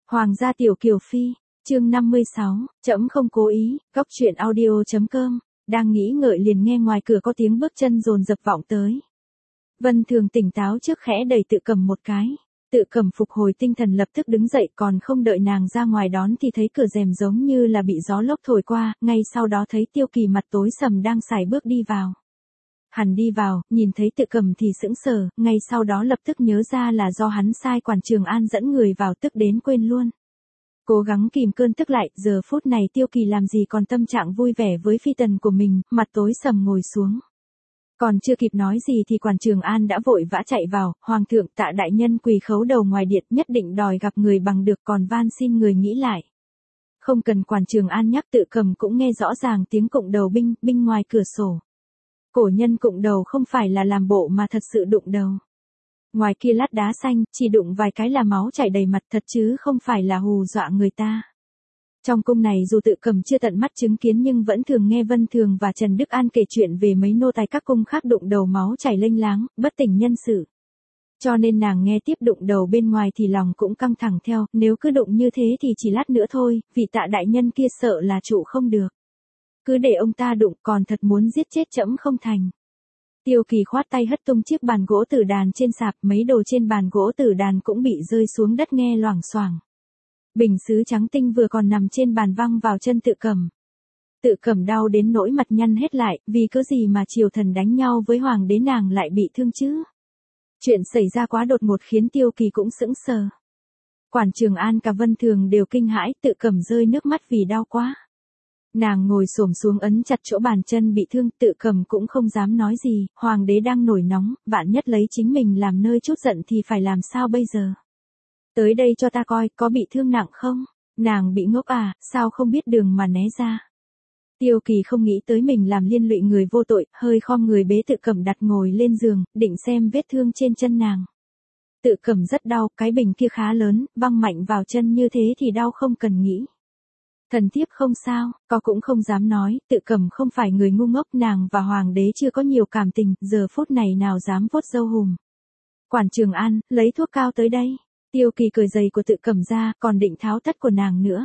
Hoàng gia tiểu kiều phi, chương 56, trẫm không cố ý, góc truyện audio.com, đang nghĩ ngợi liền nghe ngoài cửa có tiếng bước chân dồn dập vọng tới. Vân Thường tỉnh táo trước khẽ đẩy Tự Cầm một cái. Tự Cầm phục hồi tinh thần lập tức đứng dậy, còn không đợi nàng ra ngoài đón thì thấy cửa rèm giống như là bị gió lốc thổi qua, ngay sau đó thấy Tiêu Kỳ mặt tối sầm đang sải bước đi vào. Hắn đi vào, nhìn thấy Tự Cầm thì sững sờ, ngay sau đó lập tức nhớ ra là do hắn sai quản Trường An dẫn người vào, tức đến quên luôn. Cố gắng kìm cơn tức lại, giờ phút này Tiêu Kỳ làm gì còn tâm trạng vui vẻ với phi tần của mình, mặt tối sầm ngồi xuống. Còn chưa kịp nói gì thì quản Trường An đã vội vã chạy vào, Hoàng thượng Tạ đại nhân quỳ khấu đầu ngoài điện, nhất định đòi gặp người bằng được, còn van xin người nghĩ lại. Không cần quản Trường An nhắc, Tự Cầm cũng nghe rõ ràng tiếng cụng đầu binh ngoài cửa sổ. Cổ nhân cụng đầu không phải là làm bộ mà thật sự đụng đầu. Ngoài kia lát đá xanh, chỉ đụng vài cái là máu chảy đầy mặt thật chứ không phải là hù dọa người ta. Trong cung này dù Tự Cầm chưa tận mắt chứng kiến nhưng vẫn thường nghe Vân Thường và Trần Đức An kể chuyện về mấy nô tài các cung khác đụng đầu máu chảy lênh láng, bất tỉnh nhân sự. Cho nên nàng nghe tiếp đụng đầu bên ngoài thì lòng cũng căng thẳng theo, nếu cứ đụng như thế thì chỉ lát nữa thôi, vị Tạ đại nhân kia sợ là trụ không được. Cứ để ông ta đụng, còn thật muốn giết chết trẫm không thành. Tiêu Kỳ khoát tay hất tung chiếc bàn gỗ tử đàn trên sạp, mấy đồ trên bàn gỗ tử đàn cũng bị rơi xuống đất nghe loảng xoảng. Bình sứ trắng tinh vừa còn nằm trên bàn văng vào chân Tự Cầm. Tự Cầm đau đến nỗi mặt nhăn hết lại, vì cớ gì mà triều thần đánh nhau với hoàng đế nàng lại bị thương chứ? Chuyện xảy ra quá đột ngột khiến Tiêu Kỳ cũng sững sờ. Quản Trường An cả Vân Thường đều kinh hãi, Tự Cầm rơi nước mắt vì đau quá. Nàng ngồi xổm xuống ấn chặt chỗ bàn chân bị thương, Tự Cầm cũng không dám nói gì, hoàng đế đang nổi nóng, vạn nhất lấy chính mình làm nơi chút giận thì phải làm sao bây giờ? Tới đây cho ta coi, có bị thương nặng không? Nàng bị ngốc à, sao không biết đường mà né ra? Tiêu Kỳ không nghĩ tới mình làm liên lụy người vô tội, hơi khom người bế Tự Cầm đặt ngồi lên giường, định xem vết thương trên chân nàng. Tự Cầm rất đau, cái bình kia khá lớn, văng mạnh vào chân như thế thì đau không cần nghĩ. Thần thiếp không sao, có cũng không dám nói, Tự Cầm không phải người ngu ngốc, nàng và hoàng đế chưa có nhiều cảm tình, giờ phút này nào dám vuốt râu hùm. Quản Trường An, lấy thuốc cao tới đây. Tiêu Kỳ cởi giày của Tự Cầm ra, còn định tháo tất của nàng nữa.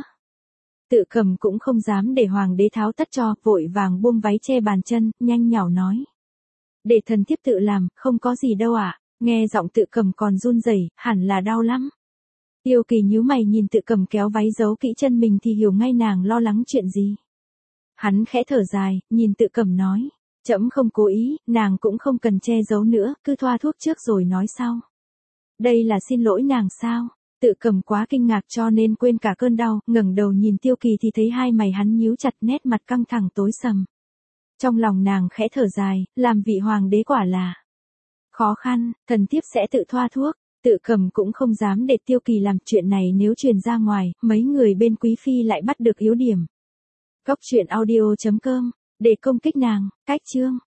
Tự Cầm cũng không dám để hoàng đế tháo tất cho, vội vàng buông váy che bàn chân, nhanh nhảu nói. Để thần thiếp tự làm, không có gì đâu ạ. Nghe giọng Tự Cầm còn run rẩy, hẳn là đau lắm. Tiêu Kỳ nhíu mày nhìn Tự Cầm kéo váy giấu kỹ chân mình thì hiểu ngay nàng lo lắng chuyện gì. Hắn khẽ thở dài, nhìn Tự Cầm nói. Trẫm không cố ý, nàng cũng không cần che giấu nữa, cứ thoa thuốc trước rồi nói sau. Đây là xin lỗi nàng sao? Tự Cầm quá kinh ngạc cho nên quên cả cơn đau, ngẩng đầu nhìn Tiêu Kỳ thì thấy hai mày hắn nhíu chặt, nét mặt căng thẳng tối sầm. Trong lòng nàng khẽ thở dài, làm vị hoàng đế quả là khó khăn, thần thiếp sẽ tự thoa thuốc. Tự Cầm cũng không dám để Tiêu Kỳ làm chuyện này, nếu truyền ra ngoài, mấy người bên quý phi lại bắt được yếu điểm. Góc truyện audio.com, để công kích nàng, cách chương.